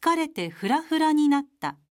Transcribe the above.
疲れてフラフラになった。